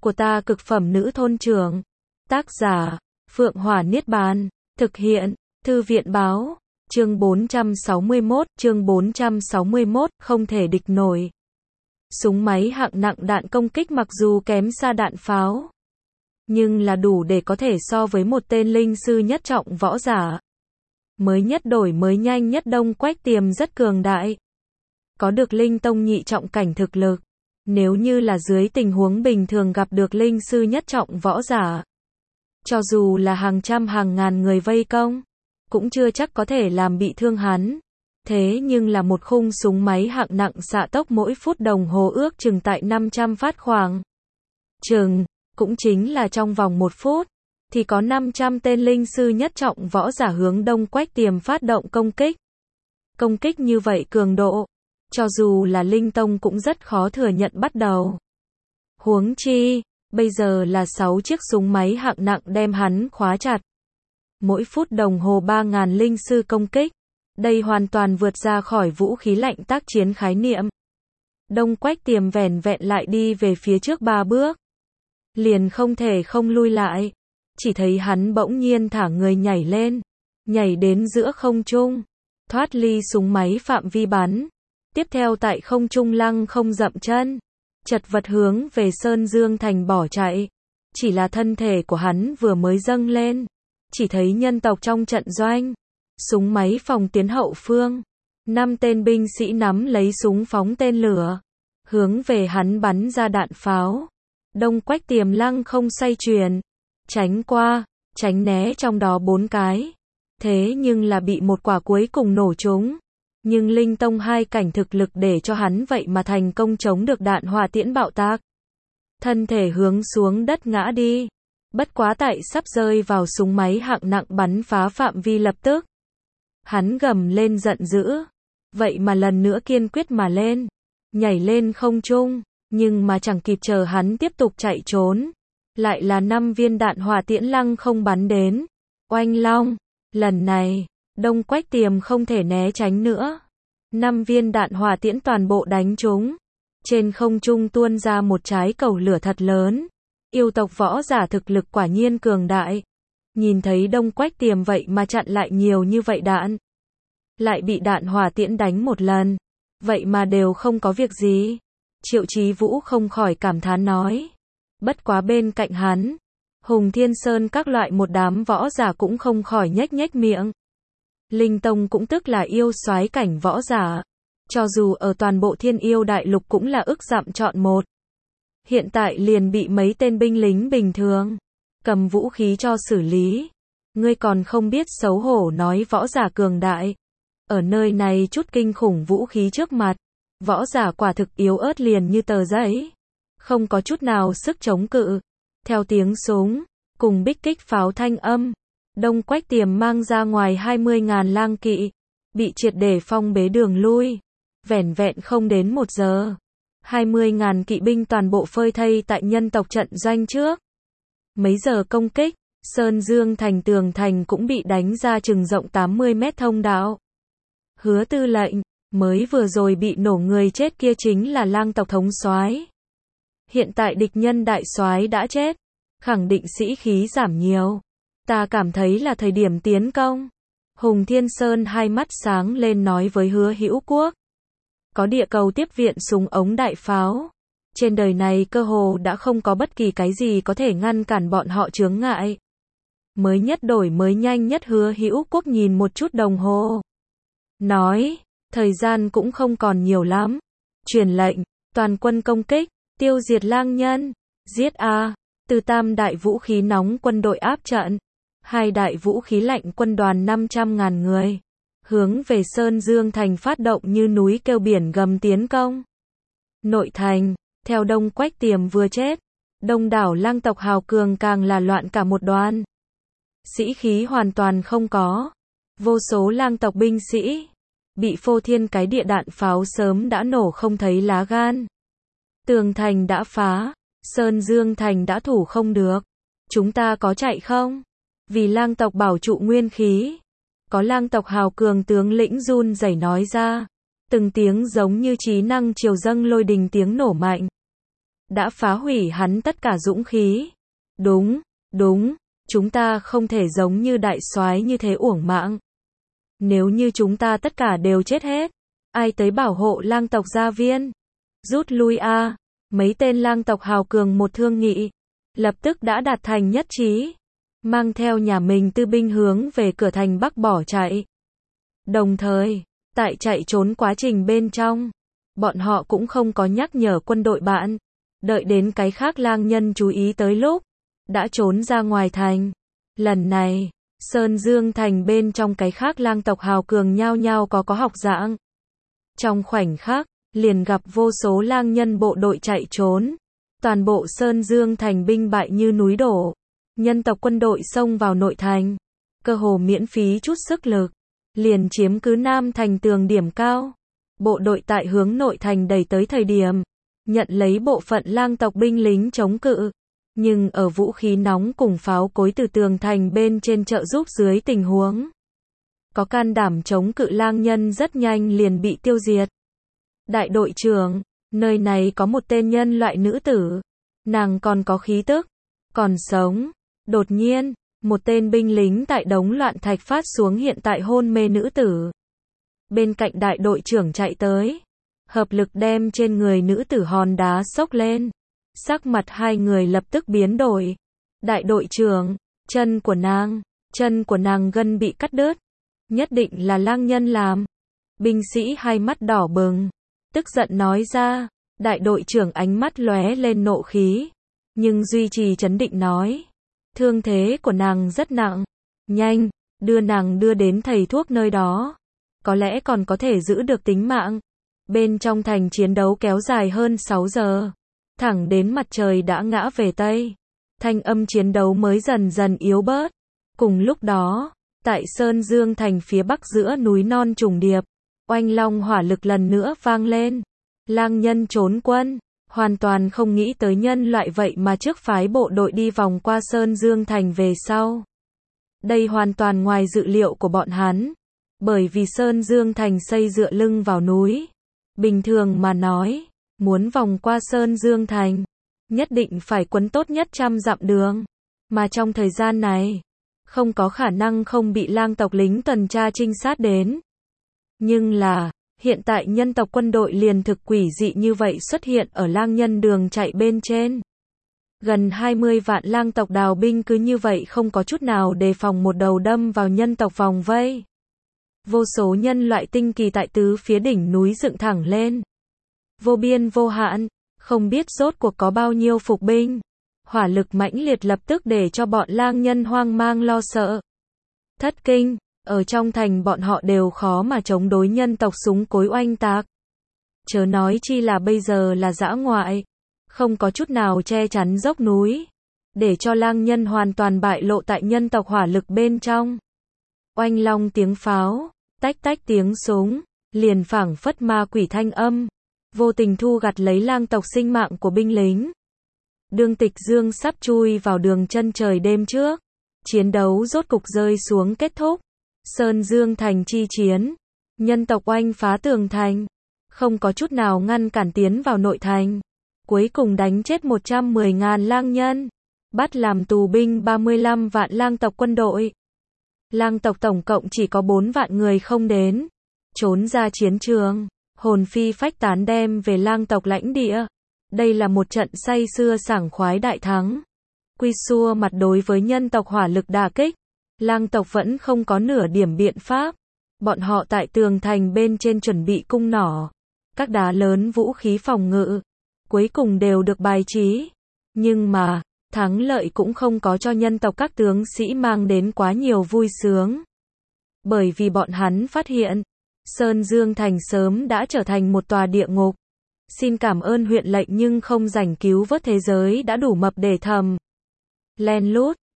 của ta cực phẩm nữ thôn trưởng. Tác giả, Phượng Hỏa Niết Bàn. Thực hiện, Thư viện báo. Chương 461, không thể địch nổi. Súng máy hạng nặng đạn công kích mặc dù kém xa đạn pháo, nhưng là đủ để có thể so với một tên linh sư nhất trọng võ giả. Mới nhất đổi mới nhanh nhất Đông Quách Tiềm rất cường đại. Có được linh tông nhị trọng cảnh thực lực. Nếu như là dưới tình huống bình thường gặp được linh sư nhất trọng võ giả, cho dù là hàng trăm hàng ngàn người vây công, cũng chưa chắc có thể làm bị thương hắn. Thế nhưng là một khung súng máy hạng nặng xạ tốc mỗi phút đồng hồ ước chừng tại 500 phát khoảng chừng, cũng chính là trong vòng 1 phút, thì có 500 tên linh sư nhất trọng võ giả hướng Đông Quách Tiềm phát động công kích. Công kích như vậy cường độ, cho dù là linh tông cũng rất khó thừa nhận bắt đầu. Huống chi, bây giờ là 6 chiếc súng máy hạng nặng đem hắn khóa chặt. Mỗi phút đồng hồ 3.000 linh sư công kích. Đây hoàn toàn vượt ra khỏi vũ khí lạnh tác chiến khái niệm. Đông Quách Tiềm vẻn vẹn lại đi về phía trước 3 bước. Liền không thể không lui lại. Chỉ thấy hắn bỗng nhiên thả người nhảy lên. Nhảy đến giữa không trung. Thoát ly súng máy phạm vi bắn. Tiếp theo tại không trung lăng không dậm chân. Chật vật hướng về Sơn Dương Thành bỏ chạy. Chỉ là thân thể của hắn vừa mới dâng lên. Chỉ thấy nhân tộc trong trận doanh. Súng máy phòng tiến hậu phương. 5 tên binh sĩ nắm lấy súng phóng tên lửa. Hướng về hắn bắn ra đạn pháo. Đông Quách Tiềm lăng không xoay chuyển. Tránh qua, tránh né trong đó 4 cái. Thế nhưng là bị một quả cuối cùng nổ trúng. Nhưng linh tông 2 cảnh thực lực để cho hắn vậy mà thành công chống được đạn hỏa tiễn bạo tạc. Thân thể hướng xuống đất ngã đi. Bất quá tại sắp rơi vào súng máy hạng nặng bắn phá phạm vi lập tức. Hắn gầm lên giận dữ. Vậy mà lần nữa kiên quyết mà lên. Nhảy lên không trung. Nhưng mà chẳng kịp chờ hắn tiếp tục chạy trốn. Lại là 5 viên đạn hỏa tiễn lăng không bắn đến. Oanh long. Lần này, Đông Quách Tiềm không thể né tránh nữa. 5 viên đạn hỏa tiễn toàn bộ đánh trúng. Trên không trung tuôn ra một trái cầu lửa thật lớn. Yêu tộc võ giả thực lực quả nhiên cường đại. Nhìn thấy Đông Quách Tiềm vậy mà chặn lại nhiều như vậy đạn. Lại bị đạn hỏa tiễn đánh một lần. Vậy mà đều không có việc gì. Triệu Chí Vũ không khỏi cảm thán nói. Bất quá bên cạnh hắn, Hùng Thiên Sơn các loại một đám võ giả cũng không khỏi nhếch nhếch miệng. Linh tông cũng tức là yêu soái cảnh võ giả. Cho dù ở toàn bộ Thiên Yêu Đại Lục cũng là ức dặm chọn một. Hiện tại liền bị mấy tên binh lính bình thường cầm vũ khí cho xử lý. Ngươi còn không biết xấu hổ nói võ giả cường đại. Ở nơi này chút kinh khủng vũ khí trước mặt, võ giả quả thực yếu ớt liền như tờ giấy. Không có chút nào sức chống cự. Theo tiếng súng, cùng bích kích pháo thanh âm, Đông Quách Tiềm mang ra ngoài 20.000 lang kỵ, bị triệt để phong bế đường lui. Vẻn vẹn không đến 1 giờ. 20.000 kỵ binh toàn bộ phơi thây tại nhân tộc trận doanh trước. Mấy giờ công kích, Sơn Dương Thành tường thành cũng bị đánh ra chừng rộng 80 mét thông đạo. Hứa tư lệnh, mới vừa rồi bị nổ người chết kia chính là lang tộc thống soái. Hiện tại địch nhân đại soái đã chết, khẳng định sĩ khí giảm nhiều. Ta cảm thấy là thời điểm tiến công. Hùng Thiên Sơn hai mắt sáng lên nói với Hứa Hữu Quốc. Có địa cầu tiếp viện súng ống đại pháo. Trên đời này cơ hồ đã không có bất kỳ cái gì có thể ngăn cản bọn họ chướng ngại. Mới nhất đổi mới nhanh nhất. Hứa Hữu Quốc nhìn một chút đồng hồ. Nói, thời gian cũng không còn nhiều lắm. Truyền lệnh, toàn quân công kích, tiêu diệt lang nhân. Giết a. Từ 3 đại vũ khí nóng quân đội áp trận. 2 đại vũ khí lạnh quân đoàn 500.000 người. Hướng về Sơn Dương Thành phát động như núi kêu biển gầm tiến công. Nội thành, theo Đông Quách Tiềm vừa chết, đông đảo lang tộc hào cường càng là loạn cả một đoàn. Sĩ khí hoàn toàn không có. Vô số lang tộc binh sĩ bị phô thiên cái địa đạn pháo sớm đã nổ không thấy lá gan. Tường thành đã phá, Sơn Dương Thành đã thủ không được. Chúng ta có chạy không? Vì lang tộc bảo trụ nguyên khí. Có lang tộc hào cường tướng lĩnh run rẩy nói ra. Từng tiếng giống như trí năng triều dâng lôi đình tiếng nổ mạnh. đã phá hủy hắn tất cả dũng khí. Đúng, đúng, chúng ta không thể giống như đại soái như thế uổng mạng. Nếu như chúng ta tất cả đều chết hết, ai tới bảo hộ lang tộc gia viên? Rút lui a. Mấy tên lang tộc hào cường một thương nghị, lập tức đã đạt thành nhất trí, mang theo nhà mình tư binh hướng về cửa thành Bắc bỏ chạy. Đồng thời, tại chạy trốn quá trình bên trong, bọn họ cũng không có nhắc nhở quân đội bạn, đợi đến cái khác lang nhân chú ý tới lúc, đã trốn ra ngoài thành. Lần này, Sơn Dương thành bên trong cái khác lang tộc hào cường nhao nhao có học dạng. Trong khoảnh khắc, liền gặp vô số lang nhân bộ đội chạy trốn. Toàn bộ Sơn Dương thành binh bại như núi đổ. Nhân tộc quân đội xông vào nội thành, cơ hồ miễn phí chút sức lực, liền chiếm cứ Nam thành tường điểm cao. Bộ đội tại hướng nội thành đẩy tới thời điểm, nhận lấy bộ phận lang tộc binh lính chống cự. Nhưng ở vũ khí nóng cùng pháo cối từ tường thành bên trên trợ giúp dưới tình huống, có can đảm chống cự lang nhân rất nhanh liền bị tiêu diệt. Đại đội trưởng, nơi này có một tên nhân loại nữ tử, nàng còn có khí tức, còn sống. Đột nhiên, một tên binh lính tại đống loạn thạch phát xuống hiện tại hôn mê nữ tử. Bên cạnh đại đội trưởng chạy tới, hợp lực đem trên người nữ tử hòn đá xốc lên. Sắc mặt hai người lập tức biến đổi. Đại đội trưởng, chân của nàng gân bị cắt đứt. Nhất định là lang nhân làm. Binh sĩ hai mắt đỏ bừng, tức giận nói ra. Đại đội trưởng ánh mắt lóe lên nộ khí, nhưng duy trì trấn định nói. Thương thế của nàng rất nặng. Nhanh, đưa nàng đưa đến thầy thuốc nơi đó. Có lẽ còn có thể giữ được tính mạng. Bên trong thành chiến đấu kéo dài hơn 6 giờ. Thẳng đến mặt trời đã ngã về Tây. Thanh âm chiến đấu mới dần dần yếu bớt. Cùng lúc đó, tại Sơn Dương thành phía bắc giữa núi non trùng điệp, oanh long hỏa lực lần nữa vang lên. Lang nhân trốn quân, hoàn toàn không nghĩ tới nhân loại vậy mà trước phái bộ đội đi vòng qua Sơn Dương thành về sau. Đây hoàn toàn ngoài dự liệu của bọn hắn, bởi vì Sơn Dương thành xây dựa lưng vào núi. Bình thường mà nói, muốn vòng qua Sơn Dương thành, nhất định phải quấn tốt nhất 100 dặm đường, mà trong thời gian này, không có khả năng không bị lang tộc lính tuần tra trinh sát đến. Nhưng là, hiện tại nhân tộc quân đội liền thực quỷ dị như vậy xuất hiện ở lang nhân đường chạy bên trên. Gần 20 vạn lang tộc đào binh cứ như vậy không có chút nào đề phòng một đầu đâm vào nhân tộc vòng vây. Vô số nhân loại tinh kỳ tại tứ phía đỉnh núi dựng thẳng lên. Vô biên vô hạn, không biết rốt cuộc có bao nhiêu phục binh. Hỏa lực mãnh liệt lập tức để cho bọn lang nhân hoang mang lo sợ. Thất kinh, ở trong thành bọn họ đều khó mà chống đối nhân tộc súng cối oanh tạc. Chớ nói chi là bây giờ là dã ngoại, không có chút nào che chắn dốc núi, để cho lang nhân hoàn toàn bại lộ tại nhân tộc hỏa lực bên trong. Oanh long tiếng pháo, tách tách tiếng súng, liền phảng phất ma quỷ thanh âm, vô tình thu gặt lấy lang tộc sinh mạng của binh lính. Đương Tịch Dương sắp chui vào đường chân trời đêm trước, chiến đấu rốt cục rơi xuống kết thúc. Sơn Dương thành chi chiến, nhân tộc oanh phá tường thành, không có chút nào ngăn cản tiến vào nội thành. Cuối cùng đánh chết 110.000 lang nhân, bắt làm tù binh 35 vạn lang tộc quân đội. Lang tộc tổng cộng chỉ có 4 vạn người không đến, trốn ra chiến trường, hồn phi phách tán đem về lang tộc lãnh địa. Đây là một trận say sưa sảng khoái đại thắng. Quy xua mặt đối với nhân tộc hỏa lực đả kích, lang tộc vẫn không có nửa điểm biện pháp. Bọn họ tại tường thành bên trên chuẩn bị cung nỏ, các đá lớn vũ khí phòng ngự, cuối cùng đều được bài trí. Nhưng mà, thắng lợi cũng không có cho nhân tộc các tướng sĩ mang đến quá nhiều vui sướng. Bởi vì bọn hắn phát hiện, Sơn Dương thành sớm đã trở thành một tòa địa ngục. Xin cảm ơn huyện lệnh nhưng không rảnh cứu vớt thế giới đã đủ mập để thầm. Len lút,